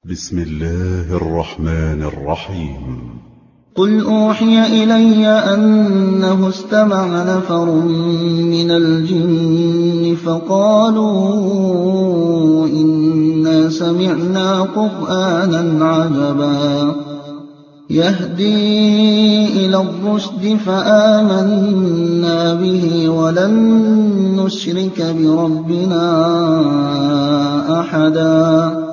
بسم الله الرحمن الرحيم. قل أوحي إلي أنه استمع نفر من الجن فقالوا إنا سمعنا قرآنا عجبا يهدي إلى الرشد فآمنا به ولن نشرك بربنا أحدا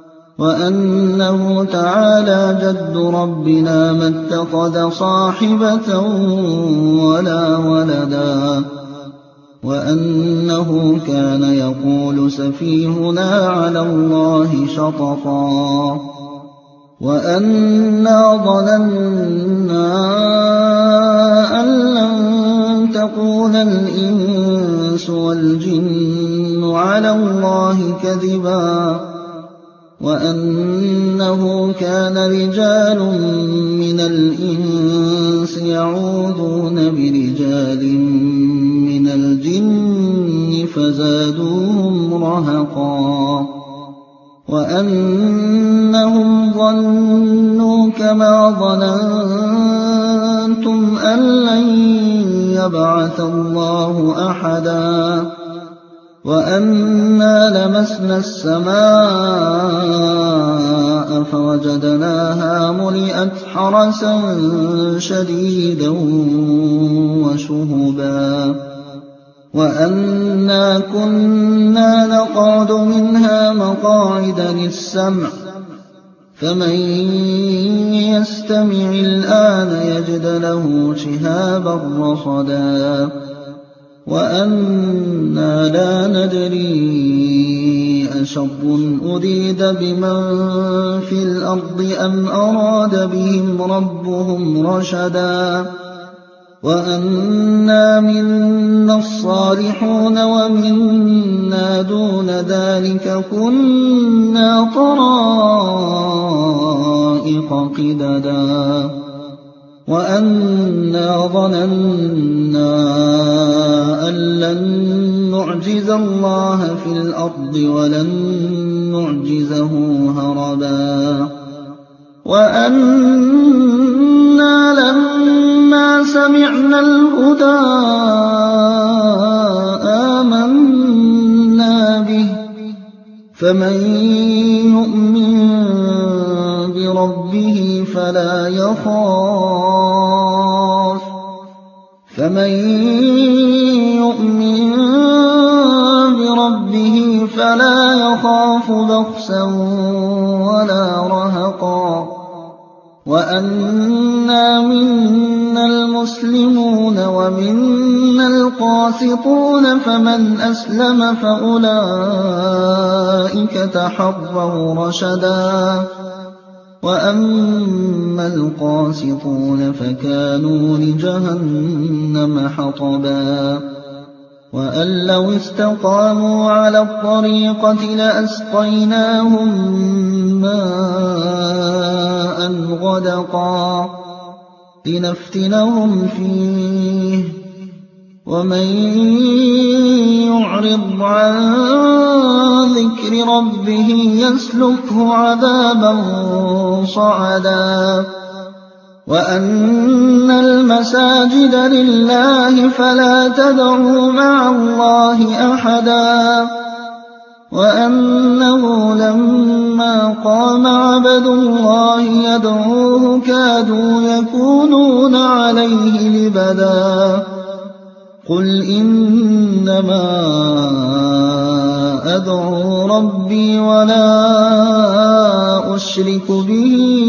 وأنه تعالى جد ربنا ما اتخذ صاحبة ولا ولدا وأنه كان يقول سفيهنا على الله شططا وأنا ظننا أن لن تقول الإنس والجن على الله كذبا وأنه كان رجال من الإنس يعوذون برجال من الجن فزادوهم رهقا وأنهم ظنوا كما ظننتم أن لن يبعث الله أحدا وأنا لمسنا السماء فوجدناها ملئت حرسا شديدا وشهبا وأنا كنا نقعد منها مقاعد للسمع فمن يستمع الآن يجد له شهابا رصدا وأنا لا ندري أشر أريد بمن في الأرض أم أراد بهم ربهم رشدا وأنا منا الصالحون ومنا دون ذلك كنا طرائق قددا وأنا ظننا أن لن نعجز الله في الأرض ولن نعجزه هربا وأنا لما سمعنا الهدى آمنا به فمن يؤمن بربه فلا يخاف بخسا ولا رهقا وأنا منا المسلمون ومنا القاسطون فمن أسلم فأولئك تحروا رشدا وأما القاسطون فكانوا لجهنم حطبا وأن لو استقاموا على الطريقة لأسقيناهم ماء غدقا لنفتنهم فيه ومن يعرض عن ذكر ربه يسلكه عذابا صعدا وأن المساجد لله فلا تدعوا مع الله أحدا وأنه لما قام عبد الله يدعوه كادوا يكونون عليه لبدا قل إنما أدعو ربي ولا أشرك به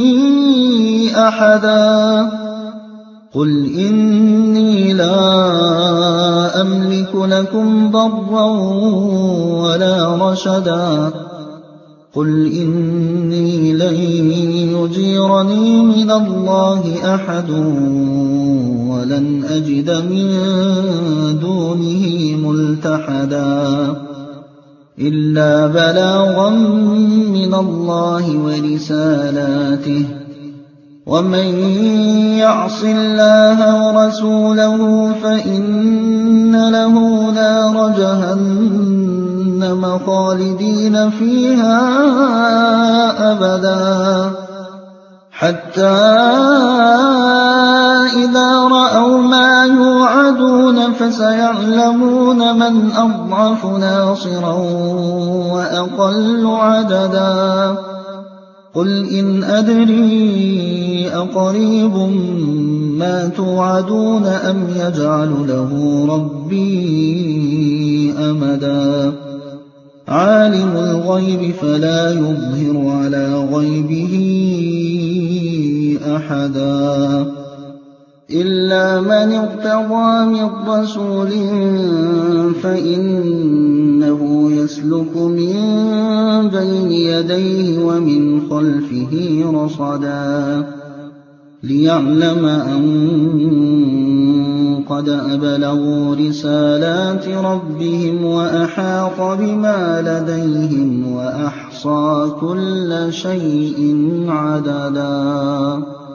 أحدا قل إني لا أملك لكم ضرا ولا رشدا قل إني لن يجيرني من الله أحد ولن أجد من دونه ملتحدا إلا بلاغا من الله ورسالاته ومن يعص الله ورسوله فإن له نار جهنم جَهَنَّمَ خَالِدِينَ فِيهَا أَبَدًا حَتَّىٰ إِذَا رَأَوْا مَا يُوعَدُونَ فَسَيَعْلَمُونَ مَنْ أَضْعَفُ نَاصِرًا وَأَقَلُّ عَدَدًا قُلْ إِنْ أَدْرِي أَقَرِيبٌ مَّا تُوعَدُونَ أَمْ يَجْعَلُ لَهُ رَبِّي أَمَدًا عَالِمُ الْغَيْبِ فَلَا يُظْهِرُ عَلَىٰ غَيْبِهِ أَحَدًا إِلَّا مَنِ ارْتَضَىٰ مِن رَّسُولٍ فَإِنَّهُ يَسْلُكُ مِن بَيْنِ يَدَيْهِ وَمِنْ خَلْفِهِ رَصَدًا لِّيَعْلَمَ أَن قَدْ أَبْلَغُوا رِسَالَاتِ رَبِّهِمْ وَأَحَاطَ بِمَا لَدَيْهِمْ وَأَحْصَىٰ كُلَّ شَيْءٍ عَدَدًا